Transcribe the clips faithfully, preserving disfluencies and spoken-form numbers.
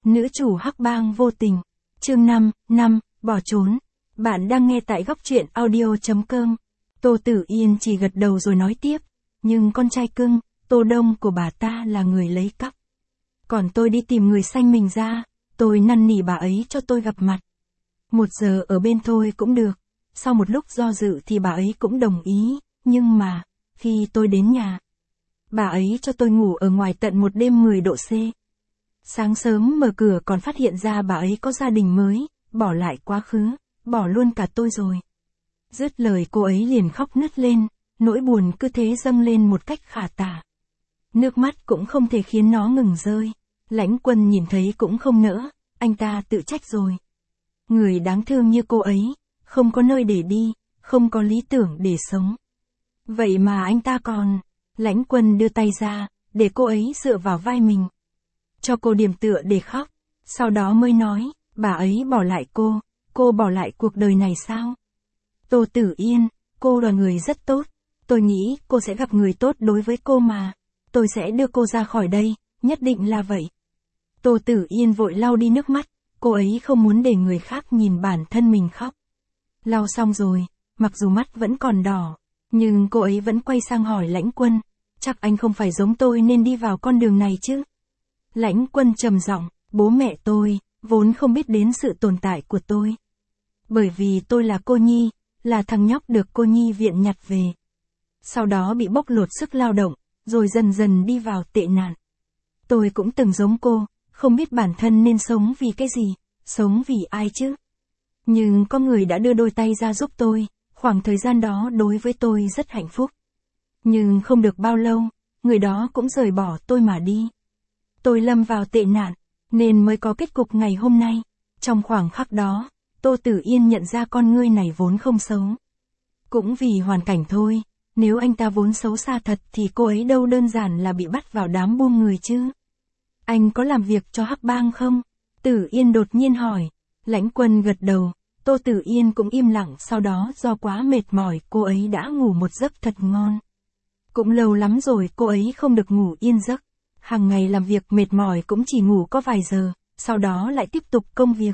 Nữ chủ hắc bang vô tình. Chương năm, năm, bỏ trốn. Bạn đang nghe tại góc truyện audio.com. Tô Tử Yên chỉ gật đầu rồi nói tiếp. Nhưng con trai cưng, Tô Đông của bà ta là người lấy cắp. Còn tôi đi tìm người xanh mình ra, tôi năn nỉ bà ấy cho tôi gặp mặt. Một giờ ở bên tôi cũng được. Sau một lúc do dự thì bà ấy cũng đồng ý, nhưng mà, khi tôi đến nhà, bà ấy cho tôi ngủ ở ngoài tận một đêm mười độ C. Sáng sớm mở cửa còn phát hiện ra bà ấy có gia đình mới, bỏ lại quá khứ, bỏ luôn cả tôi rồi. Dứt lời cô ấy liền khóc nấc lên, nỗi buồn cứ thế dâng lên một cách khả tả. Nước mắt cũng không thể khiến nó ngừng rơi. Lãnh Quân nhìn thấy cũng không nỡ, anh ta tự trách rồi. Người đáng thương như cô ấy, không có nơi để đi, không có lý tưởng để sống. Vậy mà anh ta còn... Lãnh Quân đưa tay ra, để cô ấy dựa vào vai mình. Cho cô điểm tựa để khóc. Sau đó mới nói, bà ấy bỏ lại cô, cô bỏ lại cuộc đời này sao? Tô Tử Yên, cô là người rất tốt. Tôi nghĩ cô sẽ gặp người tốt đối với cô mà. Tôi sẽ đưa cô ra khỏi đây, nhất định là vậy. Tô Tử Yên vội lau đi nước mắt, cô ấy không muốn để người khác nhìn bản thân mình khóc. Lau xong rồi, mặc dù mắt vẫn còn đỏ, nhưng cô ấy vẫn quay sang hỏi Lãnh Quân, chắc anh không phải giống tôi nên đi vào con đường này chứ? Lãnh Quân trầm giọng, bố mẹ tôi, vốn không biết đến sự tồn tại của tôi. Bởi vì tôi là cô nhi, là thằng nhóc được cô nhi viện nhặt về. Sau đó bị bóc lột sức lao động, rồi dần dần đi vào tệ nạn. Tôi cũng từng giống cô, không biết bản thân nên sống vì cái gì, sống vì ai chứ. Nhưng có người đã đưa đôi tay ra giúp tôi, khoảng thời gian đó đối với tôi rất hạnh phúc. Nhưng không được bao lâu, người đó cũng rời bỏ tôi mà đi. Tôi lâm vào tệ nạn, nên mới có kết cục ngày hôm nay. Trong khoảng khắc đó, Tô Tử Yên nhận ra con ngươi này vốn không xấu. Cũng vì hoàn cảnh thôi, nếu anh ta vốn xấu xa thật thì cô ấy đâu đơn giản là bị bắt vào đám buôn người chứ. Anh có làm việc cho hắc bang không? Tử Yên đột nhiên hỏi. Lãnh Quân gật đầu, Tô Tử Yên cũng im lặng, sau đó do quá mệt mỏi cô ấy đã ngủ một giấc thật ngon. Cũng lâu lắm rồi cô ấy không được ngủ yên giấc. Hàng ngày làm việc mệt mỏi cũng chỉ ngủ có vài giờ, sau đó lại tiếp tục công việc.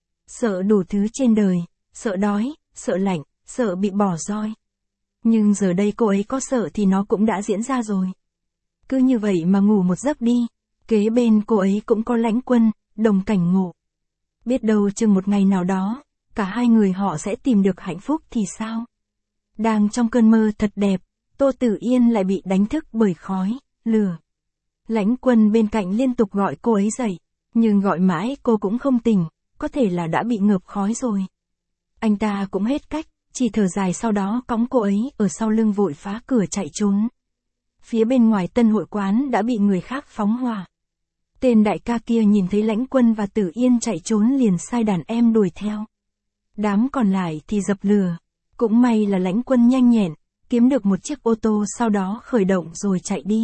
Sợ đủ thứ trên đời, sợ đói, sợ lạnh, sợ bị bỏ roi. Nhưng giờ đây cô ấy có sợ thì nó cũng đã diễn ra rồi. Cứ như vậy mà ngủ một giấc đi, kế bên cô ấy cũng có Lãnh Quân, đồng cảnh ngộ. Biết đâu chừng một ngày nào đó, cả hai người họ sẽ tìm được hạnh phúc thì sao? Đang trong cơn mơ thật đẹp, Tô Tử Yên lại bị đánh thức bởi khói, lửa. Lãnh Quân bên cạnh liên tục gọi cô ấy dậy, nhưng gọi mãi cô cũng không tỉnh, có thể là đã bị ngợp khói rồi. Anh ta cũng hết cách, chỉ thở dài sau đó cõng cô ấy ở sau lưng vội phá cửa chạy trốn. Phía bên ngoài Tân Hội Quán đã bị người khác phóng hỏa. Tên đại ca kia nhìn thấy Lãnh Quân và Tử Yên chạy trốn liền sai đàn em đuổi theo. Đám còn lại thì dập lửa. Cũng may là Lãnh Quân nhanh nhẹn, kiếm được một chiếc ô tô sau đó khởi động rồi chạy đi.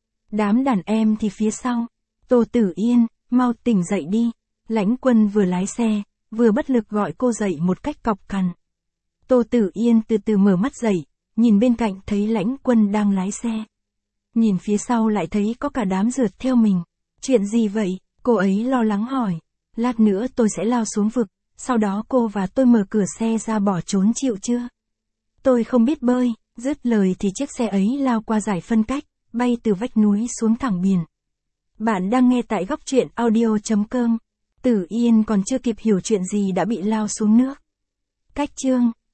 Đám đàn em thì phía sau. Tô Tử Yên, mau tỉnh dậy đi. Lãnh Quân vừa lái xe, vừa bất lực gọi cô dậy một cách cọc cằn. Tô Tử Yên từ từ mở mắt dậy, nhìn bên cạnh thấy Lãnh Quân đang lái xe. Nhìn phía sau lại thấy có cả đám rượt theo mình. Chuyện gì vậy? Cô ấy lo lắng hỏi. Lát nữa tôi sẽ lao xuống vực, sau đó cô và tôi mở cửa xe ra bỏ trốn chịu chưa? Tôi không biết bơi. Dứt lời thì chiếc xe ấy lao qua dải phân cách, bay từ vách núi xuống thẳng biển. Bạn đang nghe tại góc truyện audio.com. Tử Yên còn chưa kịp hiểu chuyện gì đã bị lao xuống nước. Cách chương